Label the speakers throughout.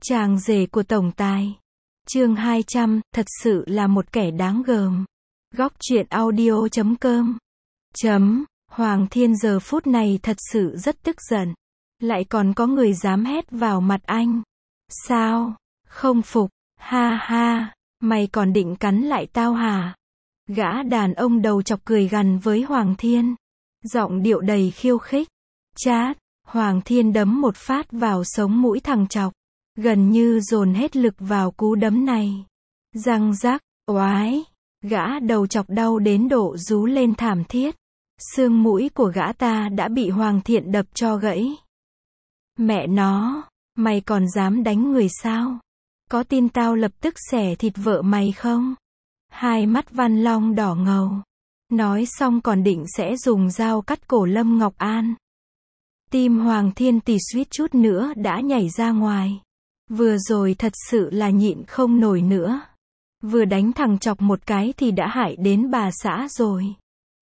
Speaker 1: Chàng rể của tổng tài. Chương 200, thật sự là một kẻ đáng gờm. Góc truyện audio.com. Hoàng Thiên giờ phút này thật sự rất tức giận. Lại còn có người dám hét vào mặt anh. Sao? Không phục? Ha ha, mày còn định cắn lại tao hả? Gã đàn ông đầu chọc cười gằn với Hoàng Thiên. Giọng điệu đầy khiêu khích. Chát, Hoàng Thiên đấm một phát vào sống mũi thằng chọc. Gần như dồn hết lực vào cú đấm này. Răng rắc, oái. Gã đầu chọc đau đến độ rú lên thảm thiết. Xương mũi của gã ta đã bị Hoàng Thiên đập cho gãy. Mẹ nó, mày còn dám đánh người sao? Có tin tao lập tức xẻ thịt vợ mày không? Hai mắt Văn Long đỏ ngầu. Nói xong còn định sẽ dùng dao cắt cổ Lâm Ngọc An. Tim Hoàng Thiên tì suýt chút nữa đã nhảy ra ngoài. Vừa rồi thật sự là nhịn không nổi nữa. Vừa đánh thằng chọc một cái thì đã hại đến bà xã rồi.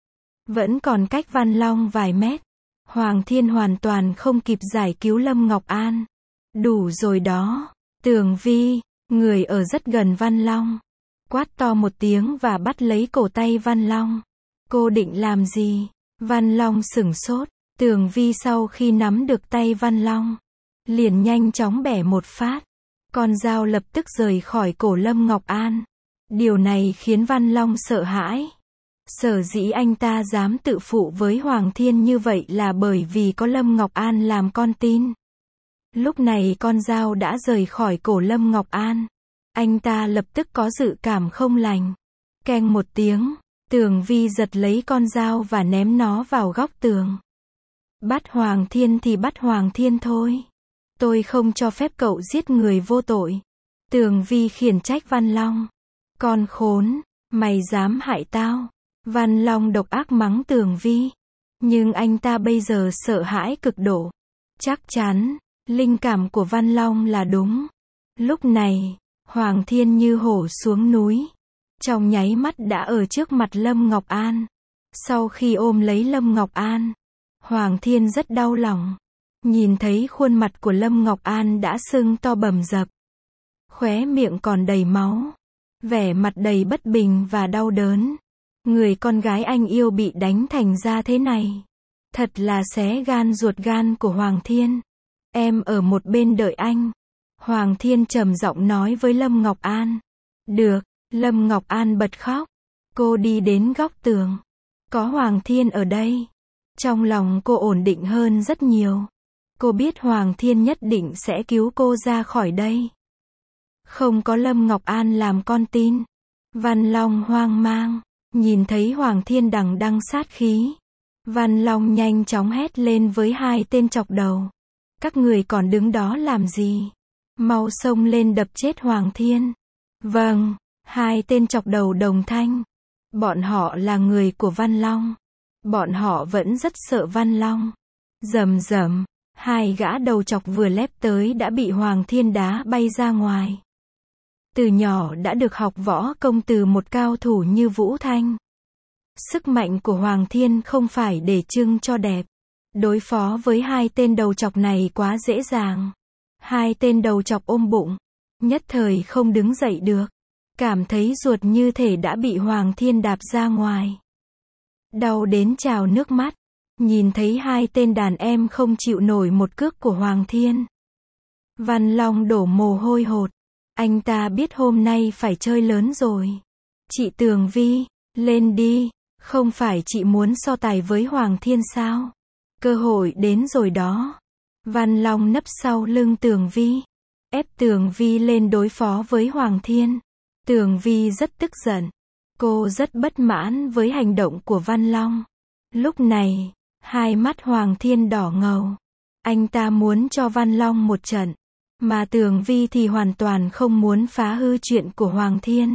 Speaker 1: Vẫn còn cách Văn Long vài mét. Hoàng Thiên hoàn toàn không kịp giải cứu Lâm Ngọc An. Đủ rồi đó. Tường Vi, người ở rất gần Văn Long, quát to một tiếng và bắt lấy cổ tay Văn Long. Cô định làm gì? Văn Long sửng sốt. Tường Vi sau khi nắm được tay Văn Long, liền nhanh chóng bẻ một phát. Con dao lập tức rời khỏi cổ Lâm Ngọc An. Điều này khiến Văn Long sợ hãi. Sở dĩ anh ta dám tự phụ với Hoàng Thiên như vậy là bởi vì có Lâm Ngọc An làm con tin. Lúc này con dao đã rời khỏi cổ Lâm Ngọc An. Anh ta lập tức có dự cảm không lành. Keng một tiếng, Tường Vi giật lấy con dao và ném nó vào góc tường. Bắt Hoàng Thiên thì bắt Hoàng Thiên thôi. Tôi không cho phép cậu giết người vô tội. Tường Vi khiển trách Văn Long. Con khốn, mày dám hại tao. Văn Long độc ác mắng Tường Vi. Nhưng anh ta bây giờ sợ hãi cực độ. Chắc chắn, linh cảm của Văn Long là đúng. Lúc này, Hoàng Thiên như hổ xuống núi. Trong nháy mắt đã ở trước mặt Lâm Ngọc An. Sau khi ôm lấy Lâm Ngọc An, Hoàng Thiên rất đau lòng. Nhìn thấy khuôn mặt của Lâm Ngọc An đã sưng to bầm dập. Khóe miệng còn đầy máu. Vẻ mặt đầy bất bình và đau đớn. Người con gái anh yêu bị đánh thành ra thế này. Thật là xé gan ruột gan của Hoàng Thiên. Em ở một bên đợi anh. Hoàng Thiên trầm giọng nói với Lâm Ngọc An. Được, Lâm Ngọc An bật khóc. Cô đi đến góc tường. Có Hoàng Thiên ở đây. Trong lòng cô ổn định hơn rất nhiều. Cô biết Hoàng Thiên nhất định sẽ cứu cô ra khỏi đây. Không có Lâm Ngọc An làm con tin. Văn Long hoang mang. Nhìn thấy Hoàng Thiên đằng đằng sát khí. Văn Long nhanh chóng hét lên với hai tên chọc đầu. Các người còn đứng đó làm gì? Mau xông lên đập chết Hoàng Thiên. Vâng, hai tên chọc đầu đồng thanh. Bọn họ là người của Văn Long. Bọn họ vẫn rất sợ Văn Long. Rầm rầm, hai gã đầu chọc vừa lép tới đã bị Hoàng Thiên đá bay ra ngoài. Từ nhỏ đã được học võ công từ một cao thủ như Vũ Thanh. Sức mạnh của Hoàng Thiên không phải để trưng cho đẹp. Đối phó với hai tên đầu chọc này quá dễ dàng. Hai tên đầu chọc ôm bụng. Nhất thời không đứng dậy được. Cảm thấy ruột như thể đã bị Hoàng Thiên đạp ra ngoài. Đau đến trào nước mắt. Nhìn thấy hai tên đàn em không chịu nổi một cước của Hoàng Thiên. Văn Long đổ mồ hôi hột. Anh ta biết hôm nay phải chơi lớn rồi. Chị Tường Vi, lên đi. Không phải chị muốn so tài với Hoàng Thiên sao? Cơ hội đến rồi đó. Văn Long nấp sau lưng Tường Vi. Ép Tường Vi lên đối phó với Hoàng Thiên. Tường Vi rất tức giận. Cô rất bất mãn với hành động của Văn Long. Lúc này, hai mắt Hoàng Thiên đỏ ngầu. Anh ta muốn cho Văn Long một trận. Mà Tường Vi thì hoàn toàn không muốn phá hư chuyện của Hoàng Thiên.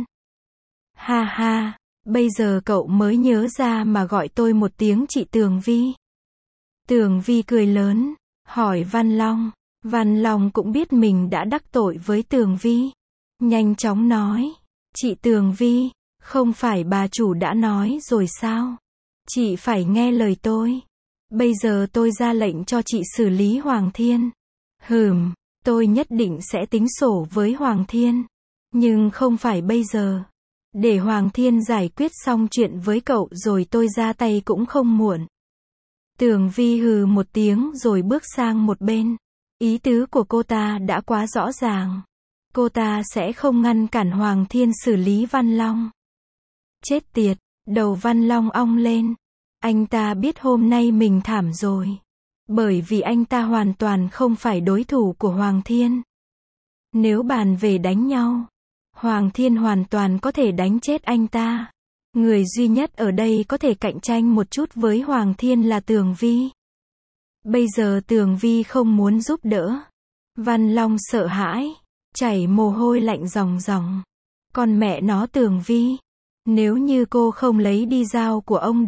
Speaker 1: Ha ha, bây giờ cậu mới nhớ ra mà gọi tôi một tiếng chị Tường Vi. Tường Vi cười lớn, hỏi Văn Long. Văn Long cũng biết mình đã đắc tội với Tường Vi. Nhanh chóng nói, chị Tường Vi, không phải bà chủ đã nói rồi sao? Chị phải nghe lời tôi. Bây giờ tôi ra lệnh cho chị xử lý Hoàng Thiên. Tôi nhất định sẽ tính sổ với Hoàng Thiên. Nhưng không phải bây giờ. Để Hoàng Thiên giải quyết xong chuyện với cậu rồi tôi ra tay cũng không muộn. Tường Vi hừ một tiếng rồi bước sang một bên. Ý tứ của cô ta đã quá rõ ràng. Cô ta sẽ không ngăn cản Hoàng Thiên xử lý Văn Long. Chết tiệt, đầu Văn Long ong lên. Anh ta biết hôm nay mình thảm rồi. Bởi vì anh ta hoàn toàn không phải đối thủ của Hoàng Thiên. Nếu bàn về đánh nhau, Hoàng Thiên hoàn toàn có thể đánh chết anh ta. Người duy nhất ở đây có thể cạnh tranh một chút với Hoàng Thiên là Tường Vi. Bây giờ Tường Vi không muốn giúp đỡ. Văn Long sợ hãi, chảy mồ hôi lạnh ròng ròng. Con mẹ nó Tường Vi, nếu như cô không lấy đi dao của ông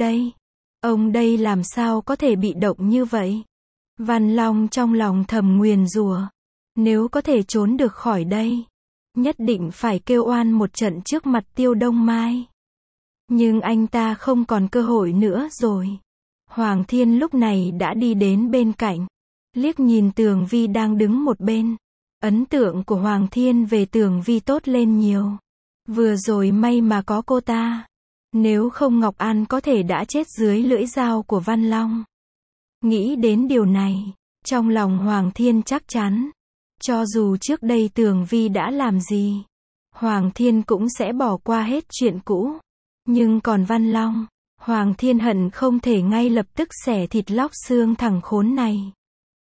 Speaker 1: đây làm sao có thể bị động như vậy? Văn Long trong lòng thầm nguyền rủa, nếu có thể trốn được khỏi đây, nhất định phải kêu oan một trận trước mặt Tiêu Đông Mai. Nhưng anh ta không còn cơ hội nữa rồi. Hoàng Thiên lúc này đã đi đến bên cạnh, liếc nhìn Tường Vi đang đứng một bên. Ấn tượng của Hoàng Thiên về Tường Vi tốt lên nhiều. Vừa rồi may mà có cô ta. Nếu không Ngọc An có thể đã chết dưới lưỡi dao của Văn Long. Nghĩ đến điều này, trong lòng Hoàng Thiên chắc chắn, cho dù trước đây Tường Vi đã làm gì, Hoàng Thiên cũng sẽ bỏ qua hết chuyện cũ. Nhưng còn Văn Long, Hoàng Thiên hận không thể ngay lập tức xẻ thịt lóc xương thằng khốn này.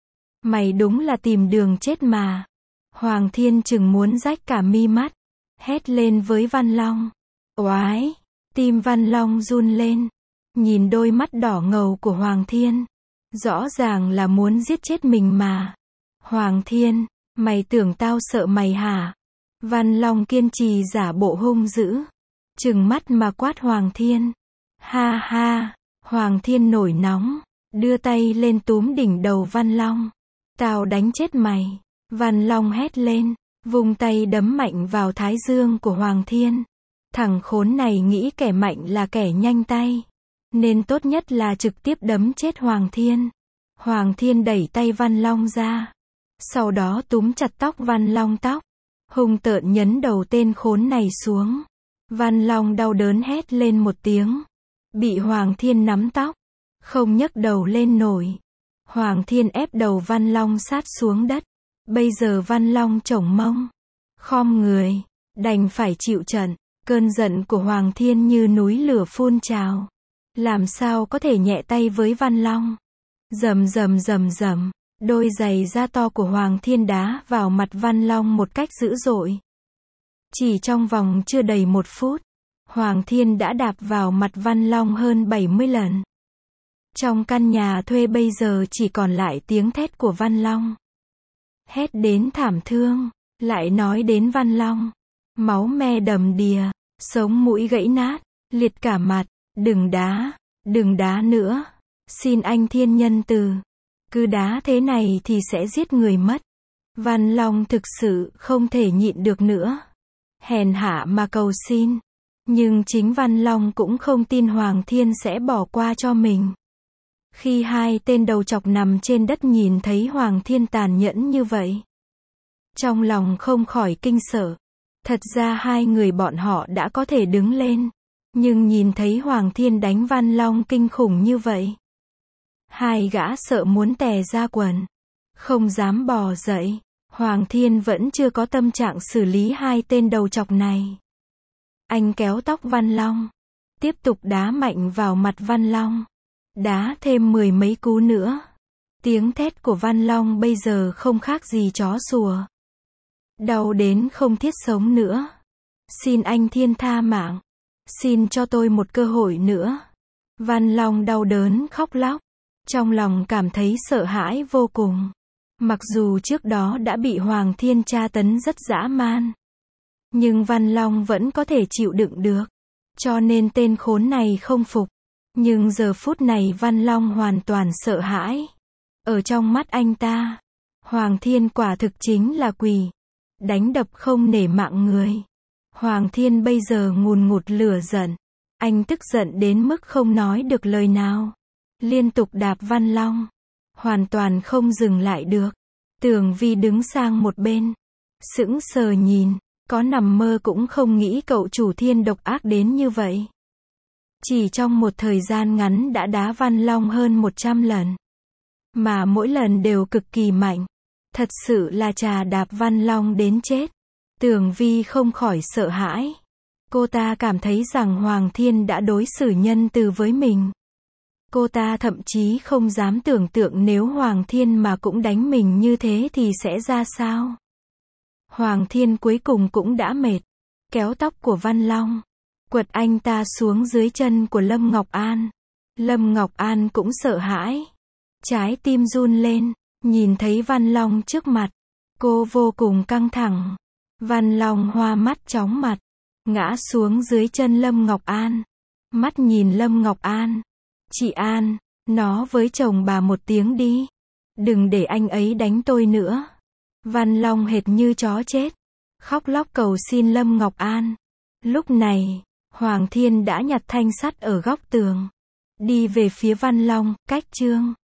Speaker 1: Mày đúng là tìm đường chết mà. Hoàng Thiên chừng muốn rách cả mi mắt, hét lên với Văn Long. Oái! Tim Văn Long run lên, nhìn đôi mắt đỏ ngầu của Hoàng Thiên. Rõ ràng là muốn giết chết mình mà. Hoàng Thiên, mày tưởng tao sợ mày hả? Văn Long kiên trì giả bộ hung dữ, trừng mắt mà quát Hoàng Thiên. Ha ha! Hoàng Thiên nổi nóng, đưa tay lên túm đỉnh đầu Văn Long. Tao đánh chết mày! Văn Long hét lên, vung tay đấm mạnh vào thái dương của Hoàng Thiên. Thằng khốn này nghĩ kẻ mạnh là kẻ nhanh tay, nên tốt nhất là trực tiếp đấm chết Hoàng Thiên. Hoàng Thiên đẩy tay Văn Long ra, sau đó túm chặt tóc Văn Long tóc, hung tợn nhấn đầu tên khốn này xuống. Văn Long đau đớn hét lên một tiếng, bị Hoàng Thiên nắm tóc, không nhấc đầu lên nổi. Hoàng Thiên ép đầu Văn Long sát xuống đất. Bây giờ Văn Long chổng mông, khom người, đành phải chịu trận. Cơn giận của Hoàng Thiên như núi lửa phun trào. Làm sao có thể nhẹ tay với Văn Long? Rầm rầm rầm rầm, đôi giày da to của Hoàng Thiên đá vào mặt Văn Long một cách dữ dội. Chỉ trong vòng chưa đầy 1 phút, Hoàng Thiên đã đạp vào mặt Văn Long hơn 70 lần. Trong căn nhà thuê bây giờ chỉ còn lại tiếng thét của Văn Long. Hét đến thảm thương, lại nói đến Văn Long. Máu me đầm đìa, sống mũi gãy nát, liệt cả mặt. Đừng đá nữa. Xin anh Thiên nhân từ. Cứ đá thế này thì sẽ giết người mất. Văn Long thực sự không thể nhịn được nữa. Hèn hạ mà cầu xin. Nhưng chính Văn Long cũng không tin Hoàng Thiên sẽ bỏ qua cho mình. Khi hai tên đầu trọc nằm trên đất nhìn thấy Hoàng Thiên tàn nhẫn như vậy, trong lòng không khỏi kinh sợ. Thật ra hai người bọn họ đã có thể đứng lên, nhưng nhìn thấy Hoàng Thiên đánh Văn Long kinh khủng như vậy, hai gã sợ muốn tè ra quần, không dám bò dậy. Hoàng Thiên vẫn chưa có tâm trạng xử lý hai tên đầu trọc này. Anh kéo tóc Văn Long, tiếp tục đá mạnh vào mặt Văn Long, đá thêm 10 mấy cú nữa. Tiếng thét của Văn Long bây giờ không khác gì chó sủa. Đau đến không thiết sống nữa. Xin anh Thiên tha mạng. Xin cho tôi một cơ hội nữa. Văn Long đau đớn khóc lóc. Trong lòng cảm thấy sợ hãi vô cùng. Mặc dù trước đó đã bị Hoàng Thiên tra tấn rất dã man, nhưng Văn Long vẫn có thể chịu đựng được. Cho nên tên khốn này không phục. Nhưng giờ phút này Văn Long hoàn toàn sợ hãi. Ở trong mắt anh ta, Hoàng Thiên quả thực chính là quỷ. Đánh đập không nể mạng người. Hoàng Thiên bây giờ ngùn ngụt lửa giận. Anh tức giận đến mức không nói được lời nào. Liên tục đạp Văn Long. Hoàn toàn không dừng lại được. Tưởng Vi đứng sang một bên, sững sờ nhìn, có nằm mơ cũng không nghĩ cậu chủ Thiên độc ác đến như vậy. Chỉ trong một thời gian ngắn đã đá Văn Long hơn 100 lần. Mà mỗi lần đều cực kỳ mạnh. Thật sự là chà đạp Văn Long đến chết. Tưởng Vi không khỏi sợ hãi. Cô ta cảm thấy rằng Hoàng Thiên đã đối xử nhân từ với mình. Cô ta thậm chí không dám tưởng tượng nếu Hoàng Thiên mà cũng đánh mình như thế thì sẽ ra sao. Hoàng Thiên cuối cùng cũng đã mệt. Kéo tóc của Văn Long, quật anh ta xuống dưới chân của Lâm Ngọc An. Lâm Ngọc An cũng sợ hãi. Trái tim run lên, nhìn thấy Văn Long trước mặt. Cô vô cùng căng thẳng. Văn Long hoa mắt chóng mặt, ngã xuống dưới chân Lâm Ngọc An. Mắt nhìn Lâm Ngọc An. Chị An, nói với chồng bà một tiếng đi. Đừng để anh ấy đánh tôi nữa. Văn Long hệt như chó chết. Khóc lóc cầu xin Lâm Ngọc An. Lúc này, Hoàng Thiên đã nhặt thanh sắt ở góc tường. Đi về phía Văn Long, cách Trương